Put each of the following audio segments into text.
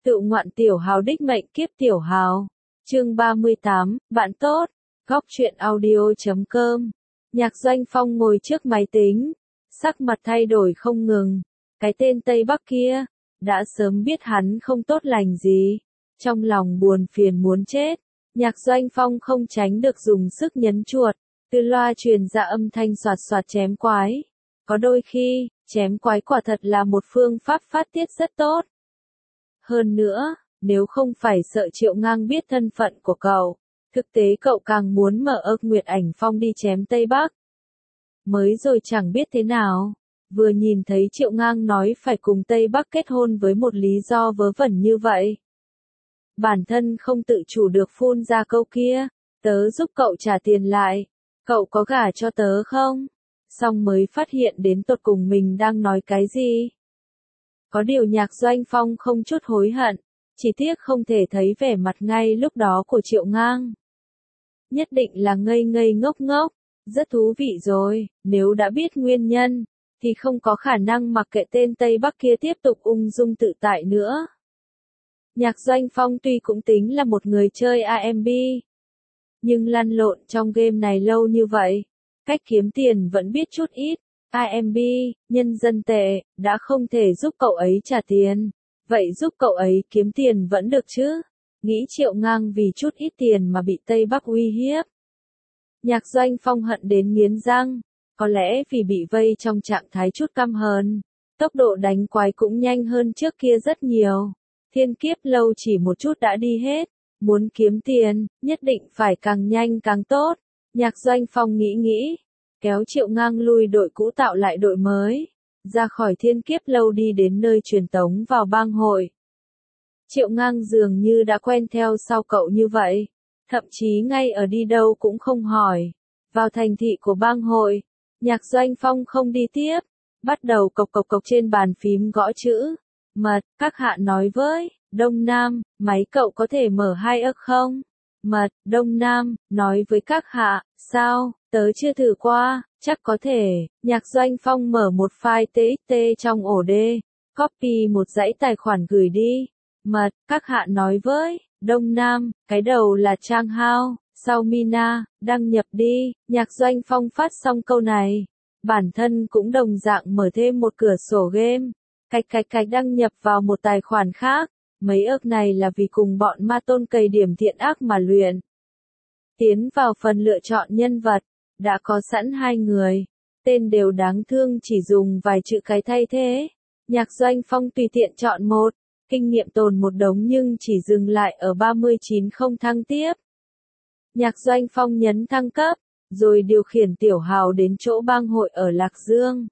Tự ngoạn tiểu hào đích mệnh kiếp tiểu hào. Chương 38, bạn tốt. Góc truyện audio.com. Nhạc Doanh Phong ngồi trước máy tính, sắc mặt thay đổi không ngừng. Cái tên Tây Bắc kia, đã sớm biết hắn không tốt lành gì. Trong lòng buồn phiền muốn chết, Nhạc Doanh Phong không tránh được dùng sức nhấn chuột. Từ loa truyền ra âm thanh xoạt xoạt chém quái. Có đôi khi, chém quái quả thật là một phương pháp phát tiết rất tốt. Hơn nữa, nếu không phải sợ Triệu Ngang biết thân phận của cậu, thực tế cậu càng muốn mở ức Nguyệt Ảnh Phong đi chém Tây Bắc. Mới rồi chẳng biết thế nào, vừa nhìn thấy Triệu Ngang nói phải cùng Tây Bắc kết hôn với một lý do vớ vẩn như vậy. Bản thân không tự chủ được phun ra câu kia, tớ giúp cậu trả tiền lại, cậu có gả cho tớ không? Xong mới phát hiện đến tột cùng mình đang nói cái gì. Có điều Nhạc Doanh Phong không chút hối hận, chỉ tiếc không thể thấy vẻ mặt ngay lúc đó của Triệu Ngang. Nhất định là ngây ngây ngốc ngốc, rất thú vị rồi, nếu đã biết nguyên nhân, thì không có khả năng mặc kệ tên Tây Bắc kia tiếp tục ung dung tự tại nữa. Nhạc Doanh Phong tuy cũng tính là một người chơi AMB, nhưng lăn lộn trong game này lâu như vậy, cách kiếm tiền vẫn biết chút ít. AMB, nhân dân tệ, đã không thể giúp cậu ấy trả tiền, vậy giúp cậu ấy kiếm tiền vẫn được chứ? Nghĩ Triệu Ngang vì chút ít tiền mà bị Tây Bắc uy hiếp. Nhạc Doanh Phong hận đến nghiến răng, có lẽ vì bị vây trong trạng thái chút căm hờn, tốc độ đánh quái cũng nhanh hơn trước kia rất nhiều. Thiên kiếp lâu chỉ một chút đã đi hết, muốn kiếm tiền, nhất định phải càng nhanh càng tốt. Nhạc Doanh Phong nghĩ, kéo Triệu Ngang lui đội cũ tạo lại đội mới, ra khỏi thiên kiếp lâu đi đến nơi truyền tống vào bang hội. Triệu Ngang dường như đã quen theo sau cậu như vậy, thậm chí ngay ở đi đâu cũng không hỏi. Vào thành thị của bang hội, Nhạc Doanh Phong không đi tiếp, bắt đầu cộc cộc cộc trên bàn phím gõ chữ. Mật, các hạ nói với, Đông Nam, máy cậu có thể mở 2 ức không? Mật, Đông Nam, nói với các hạ, sao, tớ chưa thử qua, chắc có thể. Nhạc Doanh Phong mở một file TXT trong ổ D, copy một dãy tài khoản gửi đi. Mật, các hạ nói với, Đông Nam, cái đầu là Trang Hao, sau Mina, đăng nhập đi. Nhạc Doanh Phong phát xong câu này, bản thân cũng đồng dạng mở thêm một cửa sổ game. Cách đăng nhập vào một tài khoản khác, mấy ức này là vì cùng bọn ma tôn cày điểm thiện ác mà luyện. Tiến vào phần lựa chọn nhân vật, đã có sẵn 2 người, tên đều đáng thương chỉ dùng vài chữ cái thay thế. Nhạc Doanh Phong tùy tiện chọn một, kinh nghiệm tồn một đống nhưng chỉ dừng lại ở 39 không thăng tiếp. Nhạc Doanh Phong nhấn thăng cấp, rồi điều khiển tiểu hào đến chỗ bang hội ở Lạc Dương.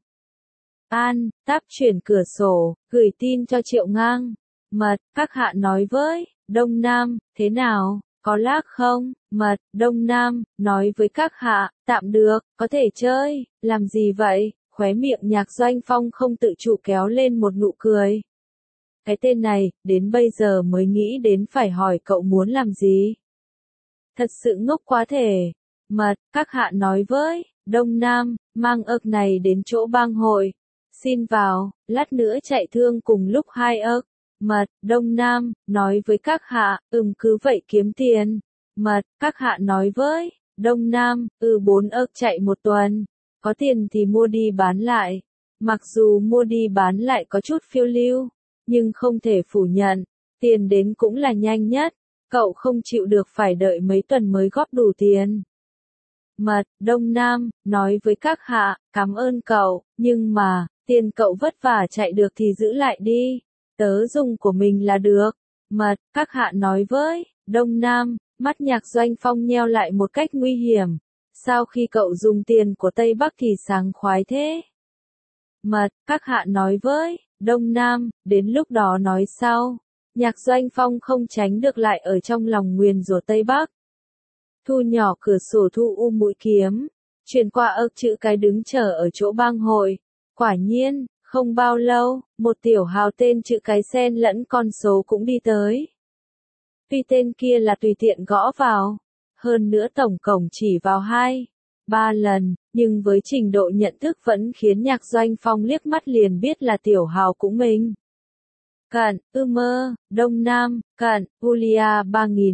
An, táp chuyển cửa sổ, gửi tin cho Triệu Ngang. Mật, các hạ nói với, Đông Nam, thế nào, có lag không? Mật, Đông Nam, nói với các hạ, tạm được, có thể chơi, làm gì vậy? Khóe miệng Nhạc Doanh Phong không tự chủ kéo lên một nụ cười. Cái tên này, đến bây giờ mới nghĩ đến phải hỏi cậu muốn làm gì? Thật sự ngốc quá thể. Mật, các hạ nói với, Đông Nam, mang ức này đến chỗ bang hội. Xin vào, lát nữa chạy thương cùng lúc 2 ức. Mật, Đông Nam, nói với các hạ, cứ vậy kiếm tiền. Mật, các hạ nói với, Đông Nam, 4 ức chạy một tuần. Có tiền thì mua đi bán lại. Mặc dù mua đi bán lại có chút phiêu lưu, nhưng không thể phủ nhận, tiền đến cũng là nhanh nhất. Cậu không chịu được phải đợi mấy tuần mới góp đủ tiền. Mật, Đông Nam, nói với các hạ, cảm ơn cậu, nhưng mà, tiền cậu vất vả chạy được thì giữ lại đi, tớ dùng của mình là được. Mật, các hạ nói với, Đông Nam, mắt Nhạc Doanh Phong nheo lại một cách nguy hiểm. Sao khi cậu dùng tiền của Tây Bắc thì sảng khoái thế? Mật, các hạ nói với, Đông Nam, đến lúc đó nói sau. Nhạc Doanh Phong không tránh được lại ở trong lòng nguyền rủa Tây Bắc. Thu nhỏ cửa sổ thu mũi kiếm, chuyển qua ức chữ cái đứng chờ ở chỗ bang hội. Quả nhiên, không bao lâu, một tiểu hào tên chữ cái xen lẫn con số cũng đi tới. Tuy tên kia là tùy tiện gõ vào, hơn nữa tổng cộng chỉ vào 2-3 lần, nhưng với trình độ nhận thức vẫn khiến Nhạc Doanh Phong liếc mắt liền biết là tiểu hào cũng mình. cận, mơ, Đông Nam, cận, Julia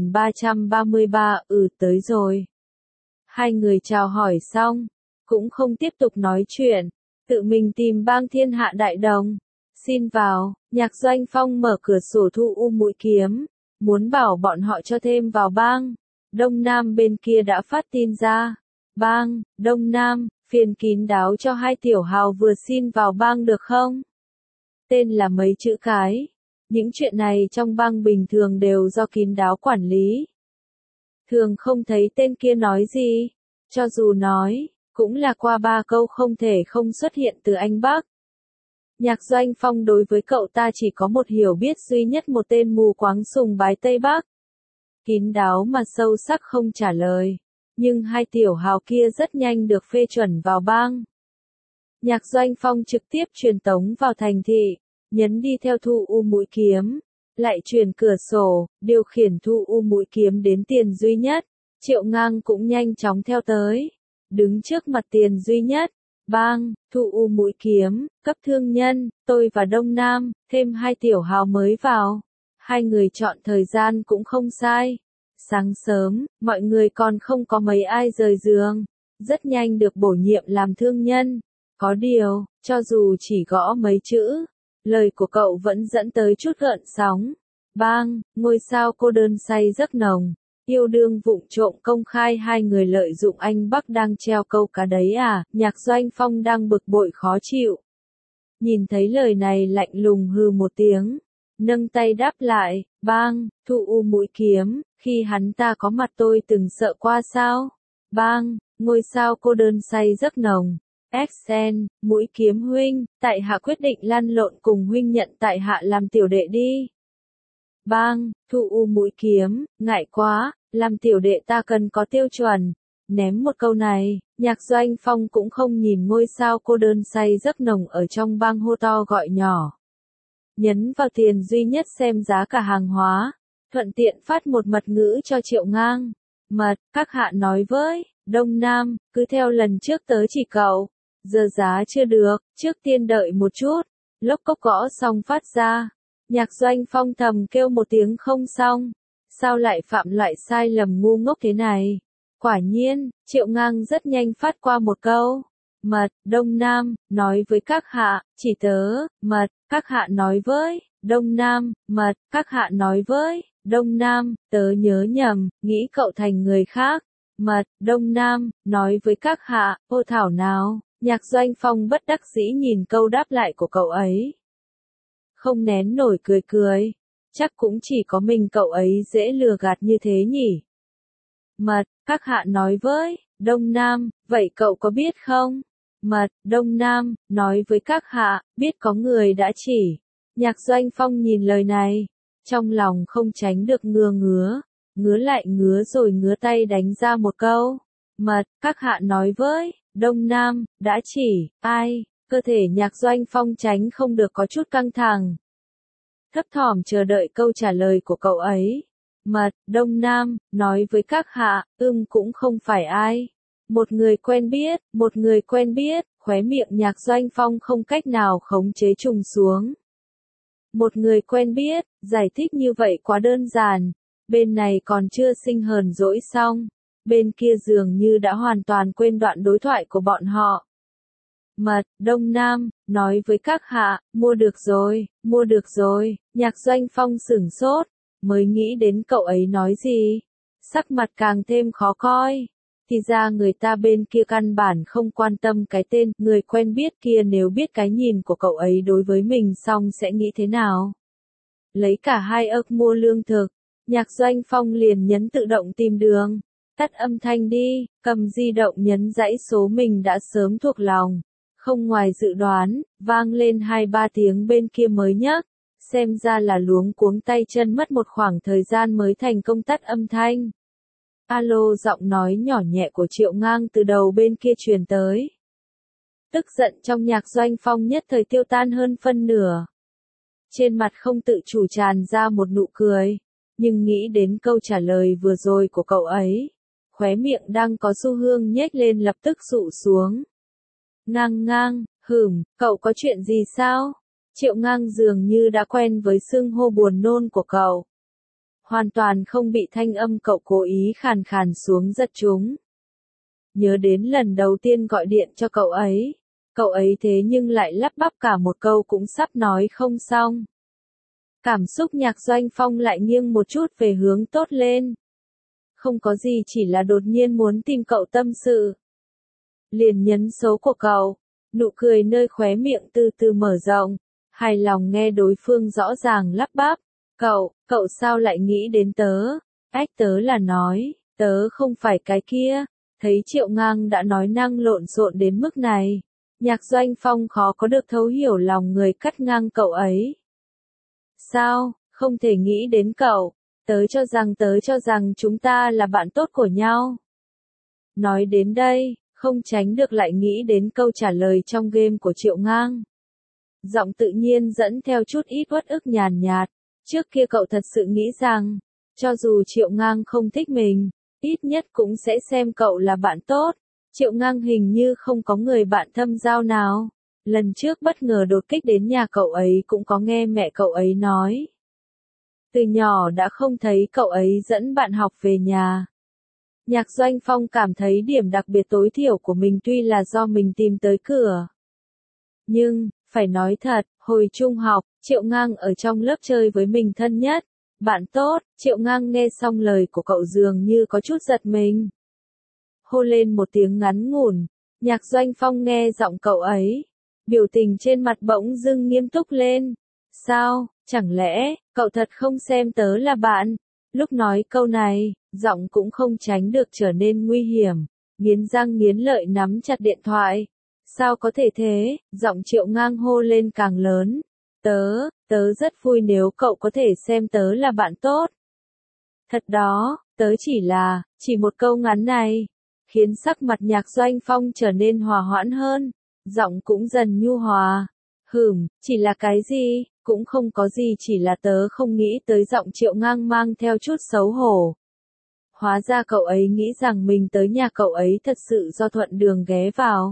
3333, tới rồi. Hai người chào hỏi xong, cũng không tiếp tục nói chuyện, tự mình tìm bang thiên hạ đại đồng. Xin vào, Nhạc Doanh Phong mở cửa sổ thu mũi kiếm, muốn bảo bọn họ cho thêm vào bang. Đông Nam bên kia đã phát tin ra. Bang, Đông Nam, phiền kín đáo cho hai tiểu hào vừa xin vào bang được không? Tên là mấy chữ cái. Những chuyện này trong bang bình thường đều do kín đáo quản lý. Thường không thấy tên kia nói gì. Cho dù nói, cũng là qua 3 câu không thể không xuất hiện từ anh Bắc. Nhạc Doanh Phong đối với cậu ta chỉ có một hiểu biết duy nhất, một tên mù quáng sùng bái Tây Bắc. Kín đáo mà sâu sắc không trả lời. Nhưng hai tiểu hào kia rất nhanh được phê chuẩn vào bang. Nhạc Doanh Phong trực tiếp truyền tống vào thành thị, nhấn đi theo thu mũi kiếm, lại chuyển cửa sổ, điều khiển thu mũi kiếm đến tiền duy nhất. Triệu Ngang cũng nhanh chóng theo tới, đứng trước mặt tiền duy nhất. Bang, thu mũi kiếm, cấp thương nhân, tôi và Đông Nam, thêm hai tiểu hào mới vào. Hai người chọn thời gian cũng không sai. Sáng sớm, mọi người còn không có mấy ai rời giường, rất nhanh được bổ nhiệm làm thương nhân. Có điều, cho dù chỉ gõ mấy chữ, lời của cậu vẫn dẫn tới chút gợn sóng. Bang, ngôi sao cô đơn say giấc nồng, yêu đương vụng trộm công khai, hai người lợi dụng anh Bắc đang treo câu cá đấy à? Nhạc Doanh Phong đang bực bội khó chịu. Nhìn thấy lời này lạnh lùng hừ một tiếng, nâng tay đáp lại. Bang, thu mũi kiếm, khi hắn ta có mặt tôi từng sợ qua sao? Bang, ngôi sao cô đơn say giấc nồng. XN, mũi kiếm huynh, tại hạ quyết định lăn lộn cùng huynh, nhận tại hạ làm tiểu đệ đi. Bang, thu mũi kiếm, ngại quá, làm tiểu đệ ta cần có tiêu chuẩn. Ném một câu này, Nhạc Doanh Phong cũng không nhìn ngôi sao cô đơn say giấc nồng ở trong bang hô to gọi nhỏ. Nhấn vào tiền duy nhất xem giá cả hàng hóa, thuận tiện phát một mật ngữ cho Triệu Ngang. Mật, các hạ nói với Đông Nam, cứ theo lần trước tớ chỉ cậu. Giờ giá chưa được, trước tiên đợi một chút. Lốc cốc gõ xong phát ra. Nhạc Doanh Phong thầm kêu một tiếng không xong. Sao lại phạm loại sai lầm ngu ngốc thế này? Quả nhiên, Triệu Ngang rất nhanh phát qua một câu. Mật, Đông Nam, nói với các hạ, chỉ tớ. Mật, các hạ nói với Đông Nam. Mật, các hạ nói với Đông Nam, tớ nhớ nhầm, nghĩ cậu thành người khác. Mật, Đông Nam, nói với các hạ, ô thảo nào. Nhạc Doanh Phong bất đắc dĩ nhìn câu đáp lại của cậu ấy. Không nén nổi cười cười. Chắc cũng chỉ có mình cậu ấy dễ lừa gạt như thế nhỉ. Mật, các hạ nói với Đông Nam, vậy cậu có biết không? Mật, Đông Nam, nói với các hạ, biết có người đã chỉ. Nhạc Doanh Phong nhìn lời này, trong lòng không tránh được ngứa lại ngứa rồi ngứa tay đánh ra một câu. Mật, các hạ nói với Đông Nam, đã chỉ, ai? Cơ thể Nhạc Doanh Phong tránh không được có chút căng thẳng. Thấp thỏm chờ đợi câu trả lời của cậu ấy. Mật, Đông Nam, nói với các hạ, cũng không phải ai. Một người quen biết, khóe miệng Nhạc Doanh Phong không cách nào khống chế trùng xuống. Một người quen biết, giải thích như vậy quá đơn giản. Bên này còn chưa sinh hờn dỗi xong. Bên kia dường như đã hoàn toàn quên đoạn đối thoại của bọn họ. Mật, Đông Nam, nói với các hạ, mua được rồi, Nhạc Doanh Phong sửng sốt, mới nghĩ đến cậu ấy nói gì. Sắc mặt càng thêm khó coi. Thì ra người ta bên kia căn bản không quan tâm cái tên, người quen biết kia nếu biết cái nhìn của cậu ấy đối với mình xong sẽ nghĩ thế nào. Lấy cả 2 ức mua lương thực, Nhạc Doanh Phong liền nhấn tự động tìm đường. Tắt âm thanh đi, cầm di động nhấn dãy số mình đã sớm thuộc lòng. Không ngoài dự đoán, vang lên 2-3 tiếng bên kia mới nhấc. Xem ra là luống cuống tay chân, mất một khoảng thời gian mới thành công tắt âm thanh. Alo, giọng nói nhỏ nhẹ của Triệu Ngang từ đầu bên kia truyền tới. Tức giận trong Nhạc Doanh Phong nhất thời tiêu tan hơn phân nửa. Trên mặt không tự chủ tràn ra một nụ cười. Nhưng nghĩ đến câu trả lời vừa rồi của cậu ấy, khóe miệng đang có xu hướng nhếch lên lập tức dụ xuống. Ngang, cậu có chuyện gì sao? Triệu Ngang dường như đã quen với xưng hô buồn nôn của cậu. Hoàn toàn không bị thanh âm cậu cố ý khàn khàn xuống giật chúng. Nhớ đến lần đầu tiên gọi điện cho cậu ấy thế nhưng lại lắp bắp cả một câu cũng sắp nói không xong. Cảm xúc Nhạc Doanh Phong lại nghiêng một chút về hướng tốt lên. Không có gì, chỉ là đột nhiên muốn tìm cậu tâm sự. Liền nhấn số của cậu, nụ cười nơi khóe miệng từ từ mở rộng, hài lòng nghe đối phương rõ ràng lắp bắp. Cậu sao lại nghĩ đến tớ? Tớ là nói, tớ không phải cái kia. Thấy Triệu Ngang đã nói năng lộn xộn đến mức này, Nhạc Doanh Phong khó có được thấu hiểu lòng người cắt ngang cậu ấy. Sao, không thể nghĩ đến cậu, tớ cho rằng chúng ta là bạn tốt của nhau. Nói đến đây, không tránh được lại nghĩ đến câu trả lời trong game của Triệu Ngang. Giọng tự nhiên dẫn theo chút ít uất ức nhàn nhạt, trước kia cậu thật sự nghĩ rằng, cho dù Triệu Ngang không thích mình, ít nhất cũng sẽ xem cậu là bạn tốt. Triệu Ngang hình như không có người bạn thâm giao nào. Lần trước bất ngờ đột kích đến nhà cậu ấy cũng có nghe mẹ cậu ấy nói. Từ nhỏ đã không thấy cậu ấy dẫn bạn học về nhà. Nhạc Doanh Phong cảm thấy điểm đặc biệt tối thiểu của mình tuy là do mình tìm tới cửa. Nhưng, phải nói thật, hồi trung học, Triệu Ngang ở trong lớp chơi với mình thân nhất. Bạn tốt, Triệu Ngang nghe xong lời của cậu dường như có chút giật mình. Hô lên một tiếng ngắn ngủn, Nhạc Doanh Phong nghe giọng cậu ấy. Biểu tình trên mặt bỗng dưng nghiêm túc lên. Sao, chẳng lẽ, cậu thật không xem tớ là bạn? Lúc nói câu này, giọng cũng không tránh được trở nên nguy hiểm. Nghiến răng nghiến lợi nắm chặt điện thoại. Sao có thể thế? Giọng Triệu Ngang hô lên càng lớn. Tớ rất vui nếu cậu có thể xem tớ là bạn tốt. Thật đó, tớ chỉ một câu ngắn này, khiến sắc mặt Nhạc Doanh Phong trở nên hòa hoãn hơn. Giọng cũng dần nhu hòa. Chỉ là cái gì, cũng không có gì, chỉ là tớ không nghĩ tới. Giọng Triệu Ngang mang theo chút xấu hổ. Hóa ra cậu ấy nghĩ rằng mình tới nhà cậu ấy thật sự do thuận đường ghé vào.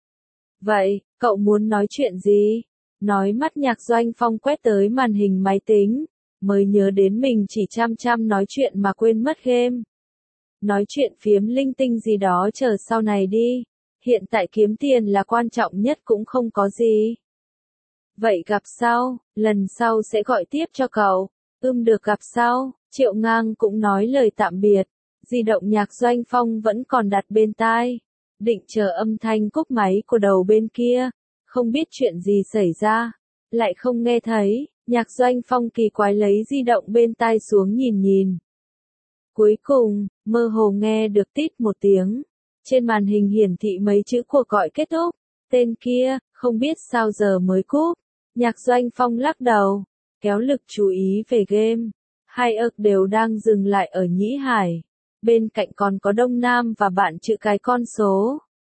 Vậy, cậu muốn nói chuyện gì? Nói mắt Nhạc Doanh Phong quét tới màn hình máy tính, mới nhớ đến mình chỉ chăm nói chuyện mà quên mất game. Nói chuyện phiếm linh tinh gì đó chờ sau này đi. Hiện tại kiếm tiền là quan trọng nhất cũng không có gì. Vậy gặp sau, lần sau sẽ gọi tiếp cho cậu. Được gặp sau, Triệu Ngang cũng nói lời tạm biệt. Di động Nhạc Doanh Phong vẫn còn đặt bên tai. Định chờ âm thanh cúp máy của đầu bên kia. Không biết chuyện gì xảy ra. Lại không nghe thấy, Nhạc Doanh Phong kỳ quái lấy di động bên tai xuống nhìn. Cuối cùng, mơ hồ nghe được tít một tiếng. Trên màn hình hiển thị mấy chữ cuộc gọi kết thúc. Tên kia, không biết sao giờ mới cúp. Nhạc Doanh Phong lắc đầu, kéo lực chú ý về game. Hai ức đều đang dừng lại ở Nhĩ Hải. Bên cạnh còn có Đông Nam và bạn chữ cái con số.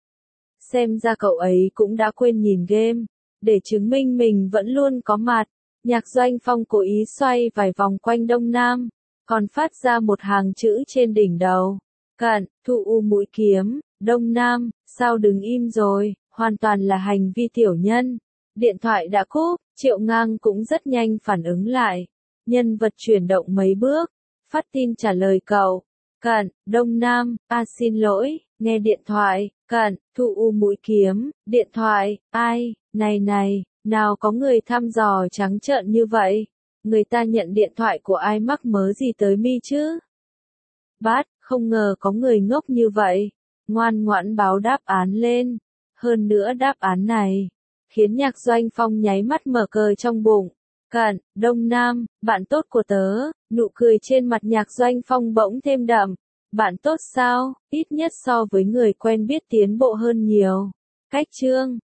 Xem ra cậu ấy cũng đã quên nhìn game. Để chứng minh mình vẫn luôn có mặt, Nhạc Doanh Phong cố ý xoay vài vòng quanh Đông Nam. Còn phát ra một hàng chữ trên đỉnh đầu. Cận, thu u mũi kiếm, Đông Nam, sao đừng im rồi, hoàn toàn là hành vi tiểu nhân. Điện thoại đã cúp, Triệu Ngang cũng rất nhanh phản ứng lại. Nhân vật chuyển động mấy bước, phát tin trả lời cậu. Cận, Đông Nam, xin lỗi, nghe điện thoại, Cận, thu u mũi kiếm, điện thoại, ai, này, nào có người thăm dò trắng trợn như vậy. Người ta nhận điện thoại của ai mắc mớ gì tới mi chứ? Không ngờ có người ngốc như vậy. Ngoan ngoãn báo đáp án lên. Hơn nữa đáp án này, khiến Nhạc Doanh Phong nháy mắt mở cờ trong bụng. Cận, Đông Nam, bạn tốt của tớ. Nụ cười trên mặt Nhạc Doanh Phong bỗng thêm đậm. Bạn tốt sao? Ít nhất so với người quen biết tiến bộ hơn nhiều. Cách chương